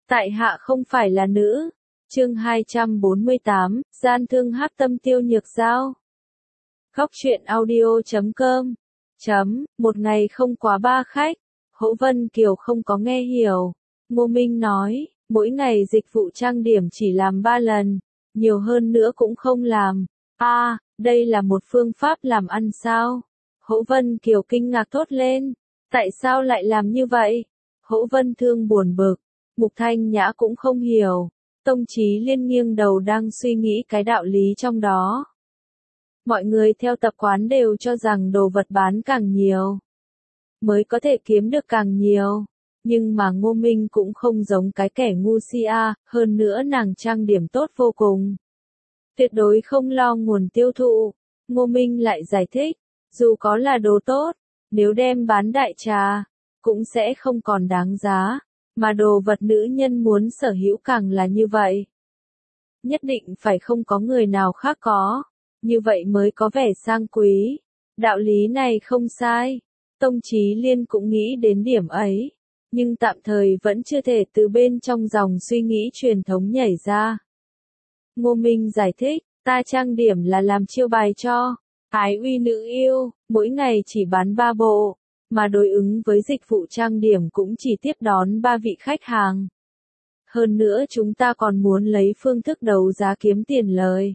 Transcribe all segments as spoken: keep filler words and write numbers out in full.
Tại hạ không phải là nữ. Chương hai trăm bốn mươi tám, gian thương hắc tâm Tiêu Nhược Giao. Góc truyện audio chấm com. Chấm, một ngày không quá ba khách. Hỗ Vân Kiều không có nghe hiểu. Ngô Minh nói, mỗi ngày dịch vụ trang điểm chỉ làm ba lần, nhiều hơn nữa cũng không làm. A, à, đây là một phương pháp làm ăn sao? Hỗ Vân Kiều kinh ngạc thốt lên. Tại sao lại làm như vậy? Hỗ Vân Thương buồn bực. Mục Thanh Nhã cũng không hiểu. Tông Chí Liên nghiêng đầu đang suy nghĩ cái đạo lý trong đó. Mọi người theo tập quán đều cho rằng đồ vật bán càng nhiều, mới có thể kiếm được càng nhiều. Nhưng mà Ngô Minh cũng không giống cái kẻ ngu si a, hơn nữa nàng trang điểm tốt vô cùng. Tuyệt đối không lo nguồn tiêu thụ. Ngô Minh lại giải thích, dù có là đồ tốt, nếu đem bán đại trà, cũng sẽ không còn đáng giá. Mà đồ vật nữ nhân muốn sở hữu càng là như vậy. Nhất định phải không có người nào khác có. Như vậy mới có vẻ sang quý. Đạo lý này không sai. Tông Chí Liên cũng nghĩ đến điểm ấy. Nhưng tạm thời vẫn chưa thể từ bên trong dòng suy nghĩ truyền thống nhảy ra. Ngô Minh giải thích, ta trang điểm là làm chiêu bài cho Ái Uy nữ yêu, mỗi ngày chỉ bán ba bộ. Mà đối ứng với dịch vụ trang điểm cũng chỉ tiếp đón ba vị khách hàng. Hơn nữa chúng ta còn muốn lấy phương thức đấu giá kiếm tiền lời.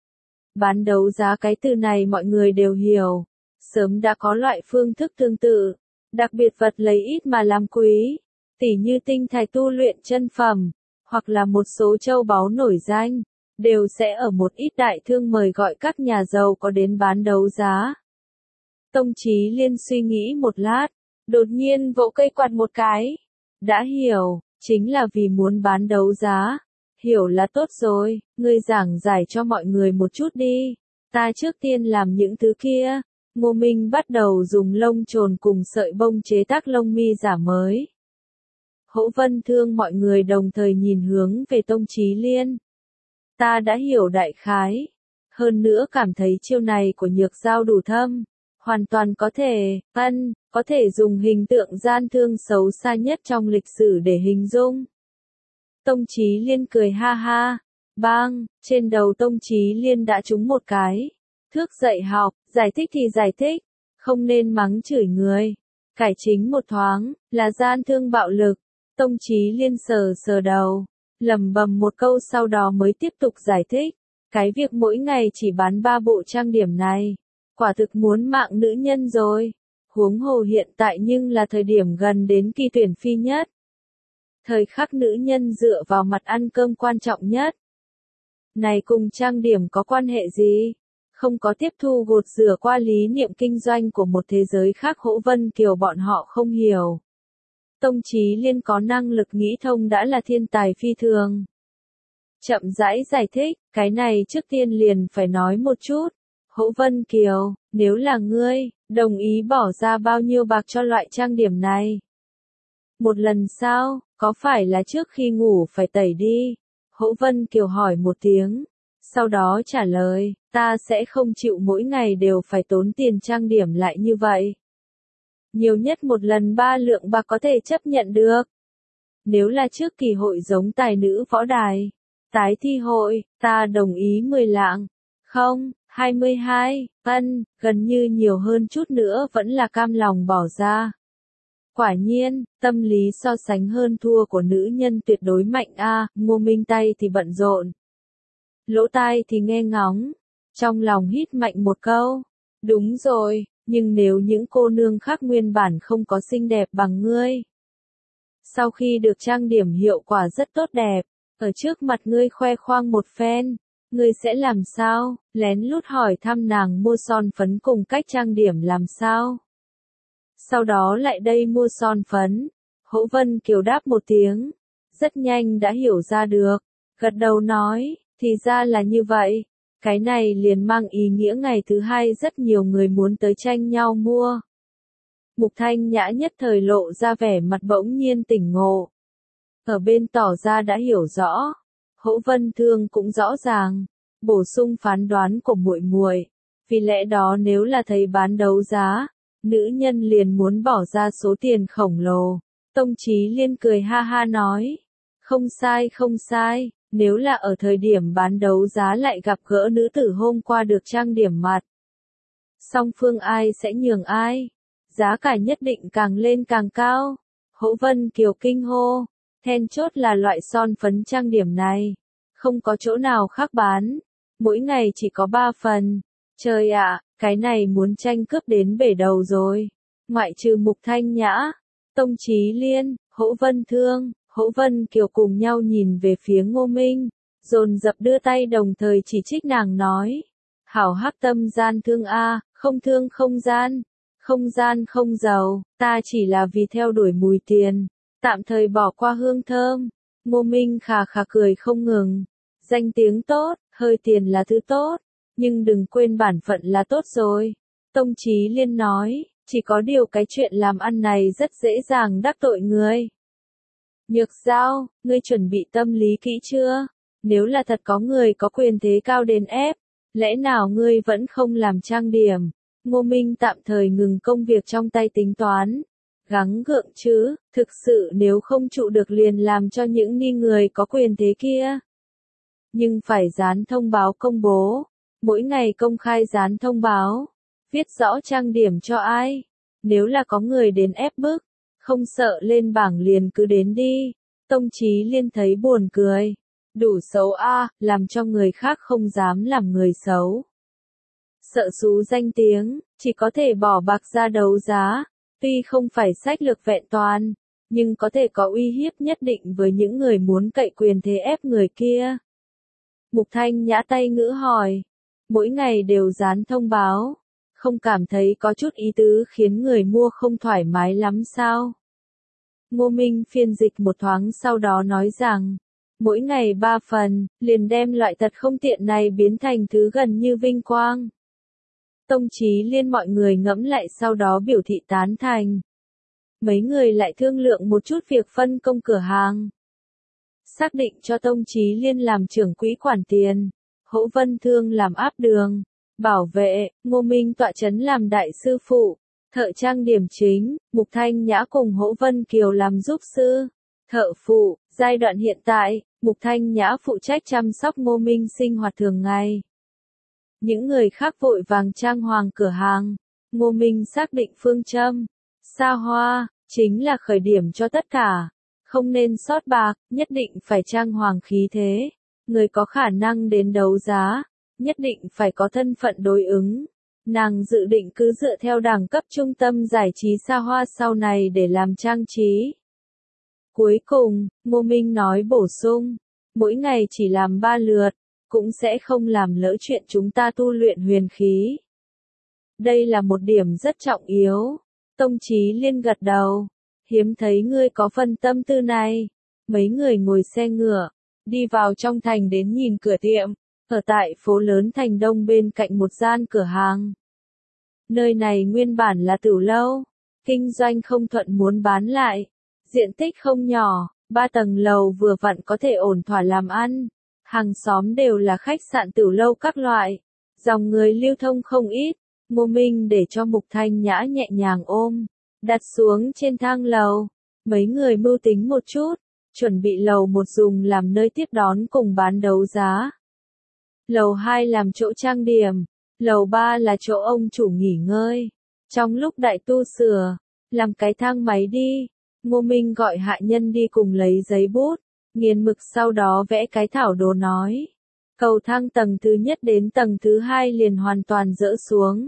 Bán đấu giá cái từ này mọi người đều hiểu. Sớm đã có loại phương thức tương tự. Đặc biệt vật lấy ít mà làm quý. Tỉ như tinh thạch tu luyện chân phẩm. Hoặc là một số châu báu nổi danh. Đều sẽ ở một ít đại thương mời gọi các nhà giàu có đến bán đấu giá. Tông Chí Liên suy nghĩ một lát, đột nhiên vỗ cây quạt một cái. Đã hiểu, chính là vì muốn bán đấu giá. Hiểu là tốt rồi, ngươi giảng giải cho mọi người một chút đi. Ta trước tiên làm những thứ kia. Ngô Minh bắt đầu dùng lông trồn cùng sợi bông chế tác lông mi giả mới. Hỗ Vân Thương mọi người đồng thời nhìn hướng về Tông Chí Liên. Ta đã hiểu đại khái. Hơn nữa cảm thấy chiêu này của Nhược Giao đủ thâm. Hoàn toàn có thể, ân, có thể dùng hình tượng gian thương xấu xa nhất trong lịch sử để hình dung. Tông Chí Liên cười ha ha. Bang, trên đầu Tông Chí Liên đã trúng một cái. Thước dạy học, giải thích thì giải thích. Không nên mắng chửi người. Cải chính một thoáng, là gian thương bạo lực. Tông Chí Liên sờ sờ đầu. Lẩm bẩm một câu sau đó mới tiếp tục giải thích. Cái việc mỗi ngày chỉ bán ba bộ trang điểm này. Quả thực muốn mạng nữ nhân rồi. Huống hồ hiện tại nhưng là thời điểm gần đến kỳ tuyển phi nhất. Thời khắc nữ nhân dựa vào mặt ăn cơm quan trọng nhất. Này cùng trang điểm có quan hệ gì? Không có tiếp thu gột rửa qua lý niệm kinh doanh của một thế giới khác Hỗ Vân Kiều bọn họ không hiểu. Tông Chí Liên có năng lực nghĩ thông đã là thiên tài phi thường. Chậm rãi giải thích, cái này trước tiên liền phải nói một chút. Hỗ Vân Kiều, nếu là ngươi, đồng ý bỏ ra bao nhiêu bạc cho loại trang điểm này? Một lần sao, có phải là trước khi ngủ phải tẩy đi? Hỗ Vân Kiều hỏi một tiếng. Sau đó trả lời, ta sẽ không chịu mỗi ngày đều phải tốn tiền trang điểm lại như vậy. Nhiều nhất một lần ba lượng bạc có thể chấp nhận được. Nếu là trước kỳ hội giống tài nữ võ đài, tái thi hội, ta đồng ý mười lạng. Không, hai mươi hai, ân, gần như nhiều hơn chút nữa vẫn là cam lòng bỏ ra. Quả nhiên, tâm lý so sánh hơn thua của nữ nhân tuyệt đối mạnh a. Ngô Minh tay thì bận rộn, lỗ tai thì nghe ngóng, trong lòng hít mạnh một câu. Đúng rồi, nhưng nếu những cô nương khác nguyên bản không có xinh đẹp bằng ngươi, sau khi được trang điểm hiệu quả rất tốt đẹp, ở trước mặt ngươi khoe khoang một phen, ngươi sẽ làm sao? Lén lút hỏi thăm nàng mua son phấn cùng cách trang điểm làm sao? Sau đó lại đây mua son phấn. Hỗ Vân Kiều đáp một tiếng. Rất nhanh đã hiểu ra được. Gật đầu nói, thì ra là như vậy. Cái này liền mang ý nghĩa ngày thứ hai rất nhiều người muốn tới tranh nhau mua. Mục Thanh Nhã nhất thời lộ ra vẻ mặt bỗng nhiên tỉnh ngộ. Ở bên tỏ ra đã hiểu rõ. Hỗ Vân Thương cũng rõ ràng, bổ sung phán đoán của muội muội. Vì lẽ đó nếu là thấy bán đấu giá, nữ nhân liền muốn bỏ ra số tiền khổng lồ. Tông Chí Liên cười ha ha nói, Không sai không sai, nếu là ở thời điểm bán đấu giá lại gặp gỡ nữ tử hôm qua được trang điểm mặt. Song phương ai sẽ nhường ai? Giá cả nhất định càng lên càng cao. Hỗ Vân Kiều kinh hô, then chốt là loại son phấn trang điểm này. Không có chỗ nào khác bán. Mỗi ngày chỉ có ba phần. Trời ạ, cái này muốn tranh cướp đến bể đầu rồi. Ngoại trừ Mục Thanh Nhã, Tông Chí Liên, Hỗ Vân Thương, Hỗ Vân Kiều cùng nhau nhìn về phía Ngô Minh, dồn dập đưa tay đồng thời chỉ trích nàng nói. Hảo hắc tâm gian thương a, không thương không gian, không gian không giàu, ta chỉ là vì theo đuổi mùi tiền, tạm thời bỏ qua hương thơm. Ngô Minh khà khà cười không ngừng. Danh tiếng tốt, hơi tiền là thứ tốt, nhưng đừng quên bản phận là tốt rồi. Tông Chí Liên nói, chỉ có điều cái chuyện làm ăn này rất dễ dàng đắc tội người. Nhược Giao, ngươi chuẩn bị tâm lý kỹ chưa? Nếu là thật có người có quyền thế cao đến ép, lẽ nào ngươi vẫn không làm trang điểm? Ngô Minh tạm thời ngừng công việc trong tay tính toán. Gắng gượng chứ, thực sự nếu không trụ được liền làm cho những ni người có quyền thế kia. Nhưng phải dán thông báo công bố, mỗi ngày công khai dán thông báo, viết rõ trang điểm cho ai. Nếu là có người đến ép bức, không sợ lên bảng liền cứ đến đi. Tông Chí Liên thấy buồn cười. Đủ xấu a, làm cho người khác không dám làm người xấu. Sợ xú danh tiếng, chỉ có thể bỏ bạc ra đấu giá. Tuy không phải sách lược vẹn toàn, nhưng có thể có uy hiếp nhất định với những người muốn cậy quyền thế ép người kia. Mục Thanh Nhã tay ngữ hỏi. Mỗi ngày đều dán thông báo. Không cảm thấy có chút ý tứ khiến người mua không thoải mái lắm sao? Ngô Minh phiên dịch một thoáng sau đó nói rằng, mỗi ngày ba phần, liền đem loại tật không tiện này biến thành thứ gần như vinh quang. Tông Chí Liên mọi người ngẫm lại sau đó biểu thị tán thành. Mấy người lại thương lượng một chút việc phân công cửa hàng. Xác định cho Tông Chí Liên làm trưởng quỹ quản tiền, Hỗ Vân Thương làm áp đường, bảo vệ, Ngô Minh tọa chấn làm đại sư phụ, thợ trang điểm chính, Mục Thanh Nhã cùng Hỗ Vân Kiều làm giúp sư, thợ phụ. Giai đoạn hiện tại, Mục Thanh Nhã phụ trách chăm sóc Ngô Minh sinh hoạt thường ngày. Những người khác vội vàng trang hoàng cửa hàng. Ngô Minh xác định phương châm, xa hoa, chính là khởi điểm cho tất cả. Không nên sót bạc, nhất định phải trang hoàng khí thế. Người có khả năng đến đấu giá, nhất định phải có thân phận đối ứng. Nàng dự định cứ dựa theo đẳng cấp trung tâm giải trí xa hoa sau này để làm trang trí. Cuối cùng, Ngô Minh nói bổ sung, mỗi ngày chỉ làm ba lượt, cũng sẽ không làm lỡ chuyện chúng ta tu luyện huyền khí. Đây là một điểm rất trọng yếu. Tông Chí Liên gật đầu. Hiếm thấy ngươi có phần tâm tư này. Mấy người ngồi xe ngựa, đi vào trong thành đến nhìn cửa tiệm, ở tại phố lớn thành Đông bên cạnh một gian cửa hàng. Nơi này nguyên bản là tửu lâu, kinh doanh không thuận muốn bán lại. Diện tích không nhỏ, ba tầng lầu vừa vặn có thể ổn thỏa làm ăn. Hàng xóm đều là khách sạn tửu lâu các loại. Dòng người lưu thông không ít. Ngô Minh để cho Mục Thanh Nhã nhẹ nhàng ôm, đặt xuống trên thang lầu. Mấy người mưu tính một chút, chuẩn bị lầu một dùng làm nơi tiếp đón cùng bán đấu giá. Lầu hai làm chỗ trang điểm. Lầu ba là chỗ ông chủ nghỉ ngơi. Trong lúc đại tu sửa, làm cái thang máy đi. Ngô Minh gọi hạ nhân đi cùng lấy giấy bút, nghiền mực sau đó vẽ cái thảo đồ nói. Cầu thang tầng thứ nhất đến tầng thứ hai liền hoàn toàn dỡ xuống.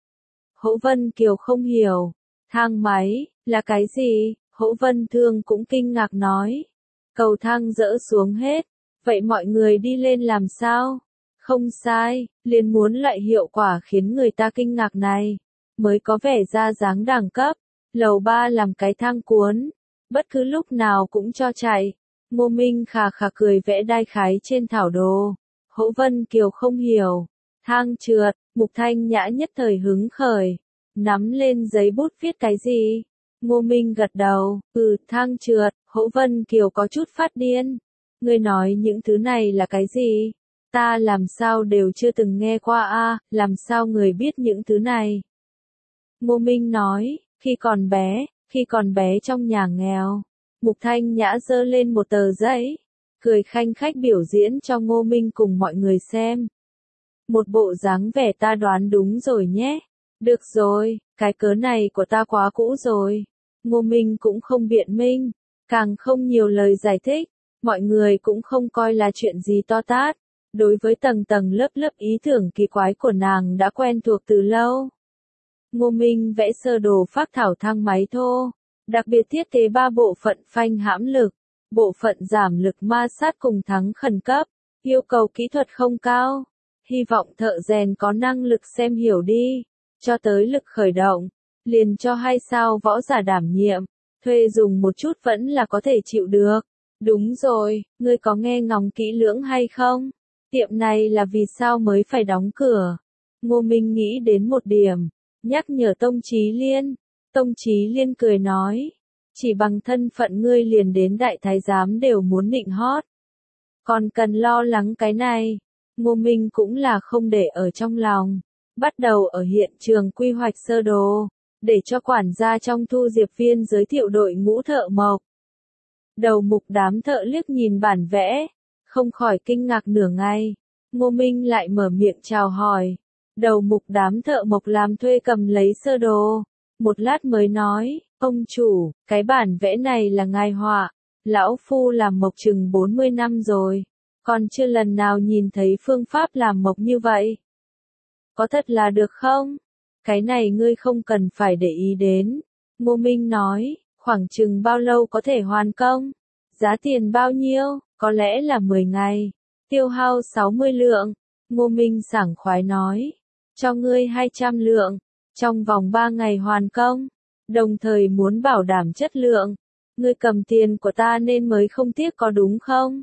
Hỗ Vân Kiều không hiểu. Thang máy, là cái gì? Hỗ Vân Thương cũng kinh ngạc nói. Cầu thang dỡ xuống hết. Vậy mọi người đi lên làm sao? Không sai, liền muốn loại hiệu quả khiến người ta kinh ngạc này. Mới có vẻ ra dáng đẳng cấp. Lầu ba làm cái thang cuốn. Bất cứ lúc nào cũng cho chạy. Ngô Minh khà khà cười vẽ đai khái trên thảo đồ. Hỗ Vân Kiều không hiểu. Thang trượt, Mục Thanh Nhã nhất thời hứng khởi. Nắm lên giấy bút viết cái gì? Ngô Minh gật đầu. Ừ, thang trượt. Hỗ Vân Kiều có chút phát điên. Ngươi nói những thứ này là cái gì? Ta làm sao đều chưa từng nghe qua a, làm sao người biết những thứ này? Ngô Minh nói, khi còn bé, khi còn bé trong nhà nghèo, Mục Thanh Nhã giơ lên một tờ giấy, cười khanh khách biểu diễn cho Ngô Minh cùng mọi người xem. Một bộ dáng vẻ ta đoán đúng rồi nhé. Được rồi, cái cớ này của ta quá cũ rồi. Ngô Minh cũng không biện minh, càng không nhiều lời giải thích, mọi người cũng không coi là chuyện gì to tát. Đối với tầng tầng lớp lớp ý tưởng kỳ quái của nàng đã quen thuộc từ lâu. Ngô Minh vẽ sơ đồ phác thảo thang máy thô, đặc biệt thiết kế ba bộ phận phanh hãm lực, bộ phận giảm lực ma sát cùng thắng khẩn cấp, yêu cầu kỹ thuật không cao, hy vọng thợ rèn có năng lực xem hiểu đi, cho tới lực khởi động, liền cho hai sao võ giả đảm nhiệm, thuê dùng một chút vẫn là có thể chịu được. Đúng rồi, ngươi có nghe ngóng kỹ lưỡng hay không? Tiệm này là vì sao mới phải đóng cửa? Ngô Minh nghĩ đến một điểm, nhắc nhở Tông Chí Liên. Tông Chí Liên cười nói, chỉ bằng thân phận ngươi liền đến đại thái giám đều muốn nịnh hót. Còn cần lo lắng cái này, Ngô Minh cũng là không để ở trong lòng. Bắt đầu ở hiện trường quy hoạch sơ đồ, để cho quản gia trong thu diệp viên giới thiệu đội ngũ thợ mộc. Đầu mục đám thợ liếc nhìn bản vẽ, không khỏi kinh ngạc nửa ngày. Ngô Minh lại mở miệng chào hỏi. Đầu mục đám thợ mộc làm thuê cầm lấy sơ đồ. Một lát mới nói, ông chủ, cái bản vẽ này là ngài họa. Lão phu làm mộc chừng bốn mươi năm rồi, còn chưa lần nào nhìn thấy phương pháp làm mộc như vậy. Có thật là được không? Cái này ngươi không cần phải để ý đến. Ngô Minh nói, khoảng chừng bao lâu có thể hoàn công? Giá tiền bao nhiêu? Có lẽ là mười ngày. Tiêu hao sáu mươi lượng. Ngô Minh sảng khoái nói, cho ngươi hai trăm lượng. Trong vòng ba ngày hoàn công. Đồng thời muốn bảo đảm chất lượng. Ngươi cầm tiền của ta nên mới không tiếc có đúng không?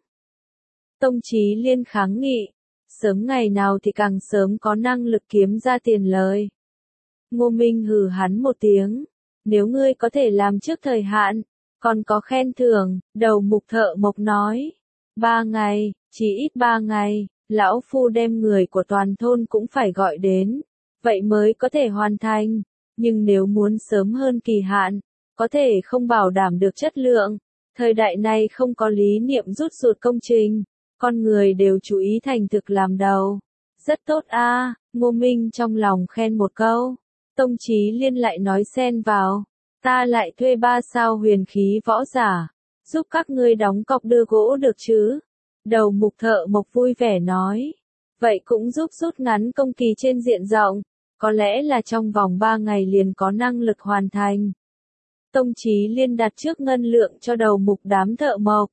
Tông Chí Liên kháng nghị. Sớm ngày nào thì càng sớm có năng lực kiếm ra tiền lời. Ngô Minh hừ hắn một tiếng. Nếu ngươi có thể làm trước thời hạn, còn có khen thưởng. Đầu mục thợ mộc nói. Ba ngày, chỉ ít ba ngày, lão phu đem người của toàn thôn cũng phải gọi đến. Vậy mới có thể hoàn thành. Nhưng nếu muốn sớm hơn kỳ hạn, có thể không bảo đảm được chất lượng. Thời đại này không có lý niệm rút ruột công trình. Con người đều chú ý thành thực làm đầu. Rất tốt a. À, Ngô Minh trong lòng khen một câu. Tông Chí Liên lại nói xen vào. Ta lại thuê ba sao huyền khí võ giả. Giúp các ngươi đóng cọc đưa gỗ được chứ? Đầu mục thợ mộc vui vẻ nói. Vậy cũng giúp rút ngắn công kỳ trên diện rộng. Có lẽ là trong vòng ba ngày liền có năng lực hoàn thành. Tông Chí Liên đặt trước ngân lượng cho đầu mục đám thợ mộc.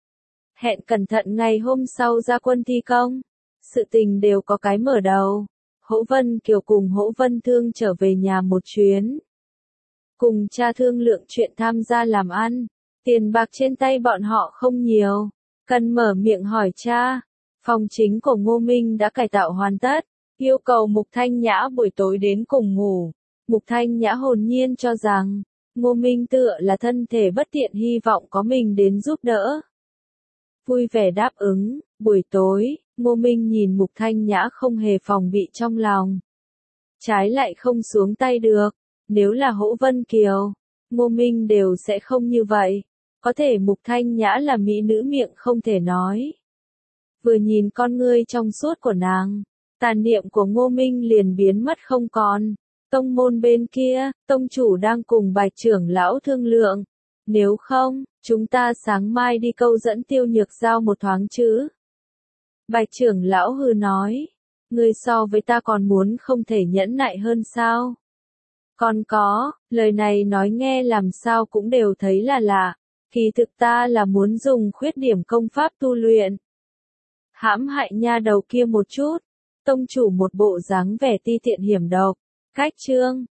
Hẹn cẩn thận ngày hôm sau ra quân thi công. Sự tình đều có cái mở đầu. Hỗ Vân Kiều cùng Hỗ Vân Thương trở về nhà một chuyến. Cùng cha thương lượng chuyện tham gia làm ăn. Tiền bạc trên tay bọn họ không nhiều. Cần mở miệng hỏi cha. Phòng chính của Ngô Minh đã cải tạo hoàn tất. Yêu cầu Mục Thanh Nhã buổi tối đến cùng ngủ. Mục Thanh Nhã hồn nhiên cho rằng, Ngô Minh tựa là thân thể bất tiện hy vọng có mình đến giúp đỡ. Vui vẻ đáp ứng, buổi tối, Ngô Minh nhìn Mục Thanh Nhã không hề phòng bị trong lòng. Trái lại không xuống tay được, nếu là Hỗ Vân Kiều, Ngô Minh đều sẽ không như vậy. Có thể Mục Thanh Nhã là mỹ nữ miệng không thể nói. Vừa nhìn con ngươi trong suốt của nàng, tà niệm của Ngô Minh liền biến mất không còn. Tông môn bên kia, tông chủ đang cùng Bạch trưởng lão thương lượng. Nếu không, chúng ta sáng mai đi câu dẫn Tiêu Nhược Giao một thoáng chứ. Bạch trưởng lão hừ nói. Ngươi so với ta còn muốn không thể nhẫn nại hơn sao? Còn có, lời này nói nghe làm sao cũng đều thấy là lạ. Kỳ thực ta là muốn dùng khuyết điểm công pháp tu luyện. Hãm hại nha đầu kia một chút. Tông chủ một bộ dáng vẻ ti tiện hiểm độc. Cách chương